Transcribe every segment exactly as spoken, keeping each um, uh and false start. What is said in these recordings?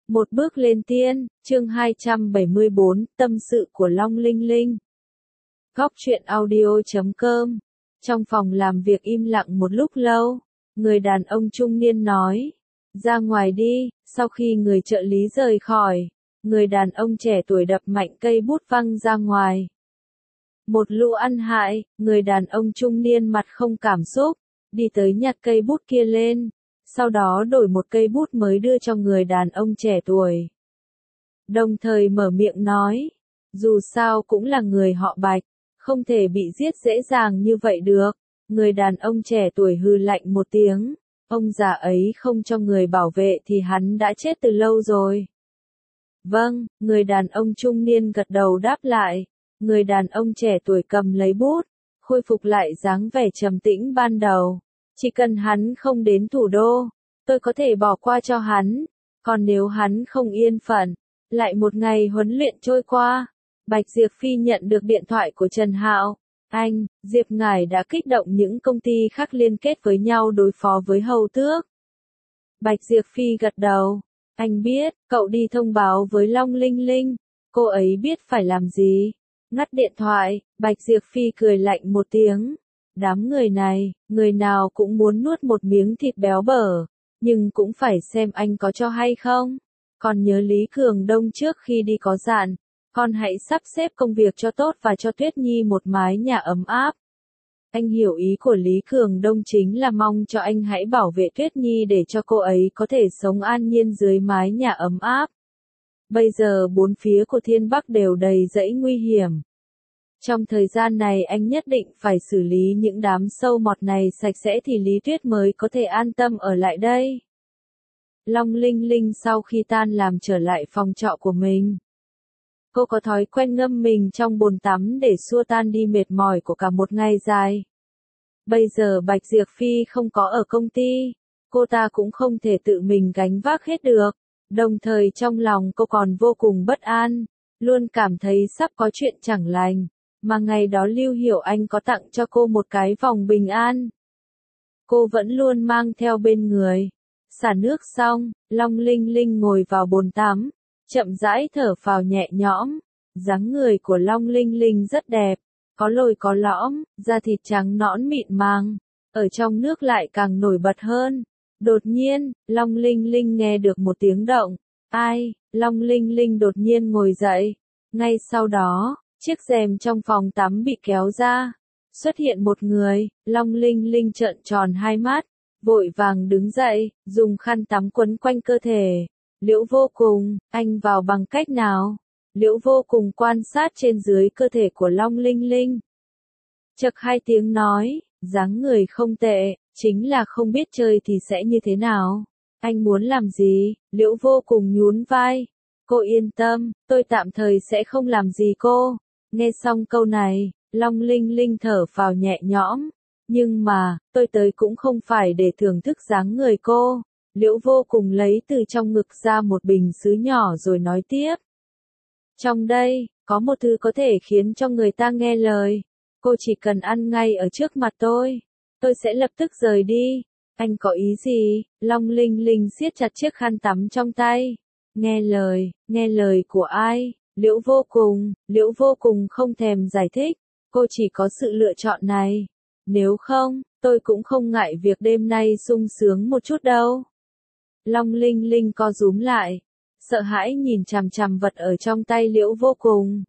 Một bước lên tiên, chương hai trăm bảy mươi bốn, tâm sự của Long Linh Linh. Góc truyện audio chấm com. Trong phòng làm việc im lặng một lúc lâu, người đàn ông trung niên nói, ra ngoài đi. Sau khi người trợ lý rời khỏi, người đàn ông trẻ tuổi đập mạnh cây bút văng ra ngoài. Một lũ ăn hại, người đàn ông trung niên mặt không cảm xúc, đi tới nhặt cây bút kia lên, sau đó đổi một cây bút mới đưa cho người đàn ông trẻ tuổi. Đồng thời mở miệng nói, dù sao cũng là người họ Bạch, không thể bị giết dễ dàng như vậy được. Người đàn ông trẻ tuổi hừ lạnh một tiếng, ông già ấy không cho người bảo vệ thì hắn đã chết từ lâu rồi. Vâng, người đàn ông trung niên gật đầu đáp lại. Người đàn ông trẻ tuổi cầm lấy bút, khôi phục lại dáng vẻ trầm tĩnh ban đầu. Chỉ cần hắn không đến thủ đô, tôi có thể bỏ qua cho hắn. Còn nếu hắn không yên phận, lại một ngày huấn luyện trôi qua. Bạch Diệp Phi nhận được điện thoại của Trần Hạo. Anh, Diệp ngài đã kích động những công ty khác liên kết với nhau đối phó với Hầu Tước. Bạch Diệp Phi gật đầu. Anh biết, cậu đi thông báo với Long Linh Linh. Cô ấy biết phải làm gì. Ngắt điện thoại, Bạch Diệp Phi cười lạnh một tiếng. Đám người này, người nào cũng muốn nuốt một miếng thịt béo bở, nhưng cũng phải xem anh có cho hay không. Còn nhớ Lý Cường Đông trước khi đi có dặn, con hãy sắp xếp công việc cho tốt và cho Tuyết Nhi một mái nhà ấm áp. Anh hiểu ý của Lý Cường Đông chính là mong cho anh hãy bảo vệ Tuyết Nhi để cho cô ấy có thể sống an nhiên dưới mái nhà ấm áp. Bây giờ bốn phía của Thiên Bắc đều đầy dẫy nguy hiểm. Trong thời gian này anh nhất định phải xử lý những đám sâu mọt này sạch sẽ thì Lý Tuyết mới có thể an tâm ở lại đây. Long Linh Linh sau khi tan làm trở lại phòng trọ của mình. Cô có thói quen ngâm mình trong bồn tắm để xua tan đi mệt mỏi của cả một ngày dài. Bây giờ Bạch Diệp Phi không có ở công ty, cô ta cũng không thể tự mình gánh vác hết được. Đồng thời trong lòng cô còn vô cùng bất an, luôn cảm thấy sắp có chuyện chẳng lành. Mà ngày đó Lưu Hiểu Anh có tặng cho cô một cái vòng bình an. Cô vẫn luôn mang theo bên người. Xả nước xong, Long Linh Linh ngồi vào bồn tắm, chậm rãi thở phào nhẹ nhõm. Dáng người của Long Linh Linh rất đẹp, có lồi có lõm, da thịt trắng nõn mịn màng, ở trong nước lại càng nổi bật hơn. Đột nhiên, Long Linh Linh nghe được một tiếng động. Ai? Long Linh Linh đột nhiên ngồi dậy. Ngay sau đó, chiếc rèm trong phòng tắm bị kéo ra. Xuất hiện một người, Long Linh Linh trợn tròn hai mắt, vội vàng đứng dậy, dùng khăn tắm quấn quanh cơ thể. Liễu Vô Cùng, anh vào bằng cách nào? Liễu Vô Cùng quan sát trên dưới cơ thể của Long Linh Linh. Chậc hai tiếng nói, dáng người không tệ, chính là không biết chơi thì sẽ như thế nào. Anh muốn làm gì? Liễu Vô Cùng nhún vai. Cô yên tâm, tôi tạm thời sẽ không làm gì cô. Nghe xong câu này, Long Linh Linh thở phào nhẹ nhõm. Nhưng mà, tôi tới cũng không phải để thưởng thức dáng người cô. Liễu Vô Cùng lấy từ trong ngực ra một bình sứ nhỏ rồi nói tiếp. Trong đây, có một thứ có thể khiến cho người ta nghe lời. Cô chỉ cần ăn ngay ở trước mặt tôi. Tôi sẽ lập tức rời đi. Anh có ý gì? Long Linh Linh siết chặt chiếc khăn tắm trong tay. Nghe lời, nghe lời của ai? Liễu Vô Cùng, Liễu Vô Cùng không thèm giải thích. Cô chỉ có sự lựa chọn này. Nếu không, tôi cũng không ngại việc đêm nay sung sướng một chút đâu. Long Linh Linh co rúm lại, sợ hãi nhìn chằm chằm vật ở trong tay Liễu Vô Cùng.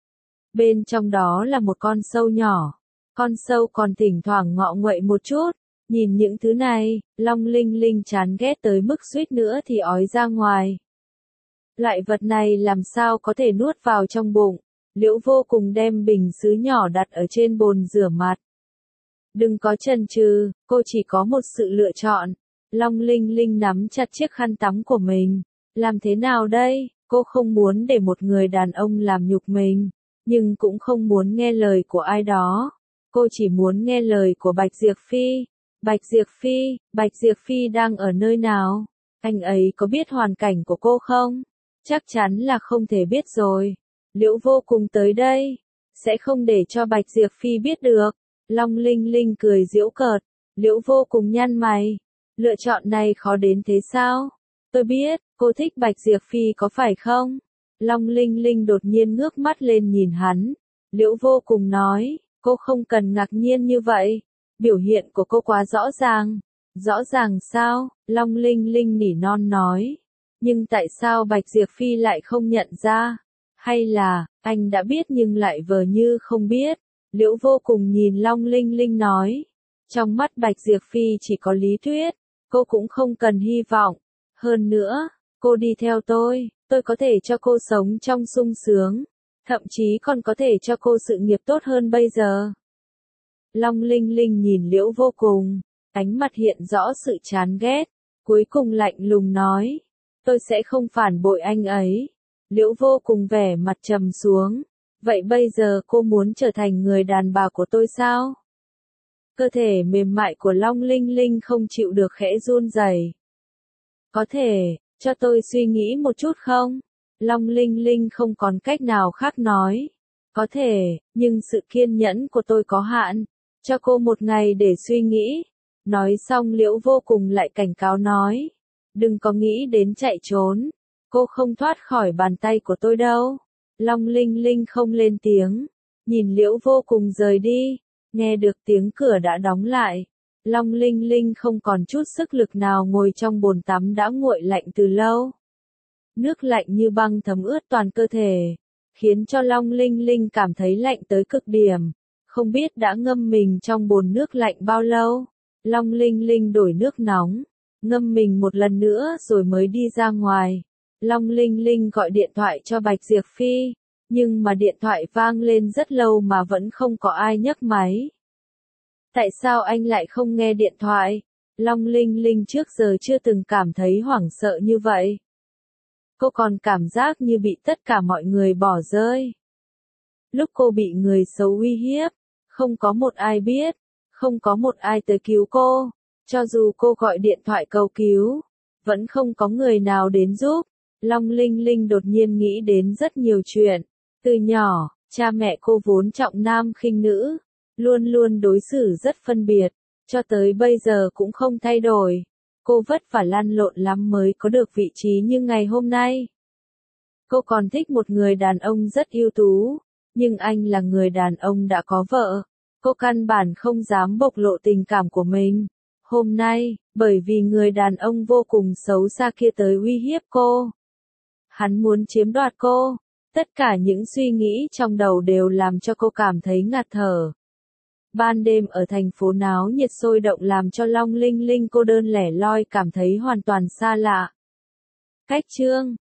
Bên trong đó là một con sâu nhỏ. Con sâu còn thỉnh thoảng ngọ nguậy một chút. Nhìn những thứ này, Long Linh Linh chán ghét tới mức suýt nữa thì ói ra ngoài. Loại vật này làm sao có thể nuốt vào trong bụng. Liễu Vô Cùng đem bình sứ nhỏ đặt ở trên bồn rửa mặt. Đừng có chần chừ, cô chỉ có một sự lựa chọn. Long Linh Linh nắm chặt chiếc khăn tắm của mình. Làm thế nào đây? Cô không muốn để một người đàn ông làm nhục mình, nhưng cũng không muốn nghe lời của ai đó. Cô chỉ muốn nghe lời của Bạch Diệp Phi. Bạch Diệp Phi, Bạch Diệp Phi đang ở nơi nào? Anh ấy có biết hoàn cảnh của cô không? Chắc chắn là không thể biết rồi. Liễu Vô Cùng tới đây, sẽ không để cho Bạch Diệp Phi biết được. Long Linh Linh cười giễu cợt. Liễu Vô Cùng nhăn mày. Lựa chọn này khó đến thế sao? Tôi biết, cô thích Bạch Diệp Phi có phải không? Long Linh Linh đột nhiên ngước mắt lên nhìn hắn. Liễu Vô Cùng nói, cô không cần ngạc nhiên như vậy. Biểu hiện của cô quá rõ ràng. Rõ ràng sao? Long Linh Linh nỉ non nói. Nhưng tại sao Bạch Diệp Phi lại không nhận ra? Hay là, anh đã biết nhưng lại vờ như không biết? Liễu Vô Cùng nhìn Long Linh Linh nói. Trong mắt Bạch Diệp Phi chỉ có lý thuyết. Cô cũng không cần hy vọng. Hơn nữa, cô đi theo tôi, tôi có thể cho cô sống trong sung sướng. Thậm chí còn có thể cho cô sự nghiệp tốt hơn bây giờ. Long Linh Linh nhìn Liễu Vô Cùng, ánh mặt hiện rõ sự chán ghét, cuối cùng lạnh lùng nói, tôi sẽ không phản bội anh ấy. Liễu Vô Cùng vẻ mặt trầm xuống, vậy bây giờ cô muốn trở thành người đàn bà của tôi sao? Cơ thể mềm mại của Long Linh Linh không chịu được khẽ run rẩy. Có thể, cho tôi suy nghĩ một chút không? Long Linh Linh không còn cách nào khác nói. Có thể, nhưng sự kiên nhẫn của tôi có hạn. Cho cô một ngày để suy nghĩ. Nói xong Liễu Vô Cùng lại cảnh cáo nói. Đừng có nghĩ đến chạy trốn. Cô không thoát khỏi bàn tay của tôi đâu. Long Linh Linh không lên tiếng. Nhìn Liễu Vô Cùng rời đi. Nghe được tiếng cửa đã đóng lại. Long Linh Linh không còn chút sức lực nào ngồi trong bồn tắm đã nguội lạnh từ lâu. Nước lạnh như băng thấm ướt toàn cơ thể, khiến cho Long Linh Linh cảm thấy lạnh tới cực điểm. Không biết đã ngâm mình trong bồn nước lạnh bao lâu. Long Linh Linh đổi nước nóng, ngâm mình một lần nữa rồi mới đi ra ngoài. Long Linh Linh gọi điện thoại cho Bạch Diệp Phi, nhưng mà điện thoại vang lên rất lâu mà vẫn không có ai nhấc máy. Tại sao anh lại không nghe điện thoại? Long Linh Linh trước giờ chưa từng cảm thấy hoảng sợ như vậy. Cô còn cảm giác như bị tất cả mọi người bỏ rơi. Lúc cô bị người xấu uy hiếp, không có một ai biết, không có một ai tới cứu cô. Cho dù cô gọi điện thoại cầu cứu, vẫn không có người nào đến giúp. Long Linh Linh đột nhiên nghĩ đến rất nhiều chuyện. Từ nhỏ, cha mẹ cô vốn trọng nam khinh nữ, luôn luôn đối xử rất phân biệt, cho tới bây giờ cũng không thay đổi. Cô vất vả lăn lộn lắm mới có được vị trí như ngày hôm nay. Cô còn thích một người đàn ông rất ưu tú, nhưng anh là người đàn ông đã có vợ. Cô căn bản không dám bộc lộ tình cảm của mình. Hôm nay, bởi vì người đàn ông vô cùng xấu xa kia tới uy hiếp cô. Hắn muốn chiếm đoạt cô. Tất cả những suy nghĩ trong đầu đều làm cho cô cảm thấy ngạt thở. Ban đêm ở thành phố náo nhiệt sôi động làm cho Long Linh Linh cô đơn lẻ loi cảm thấy hoàn toàn xa lạ. Cách chương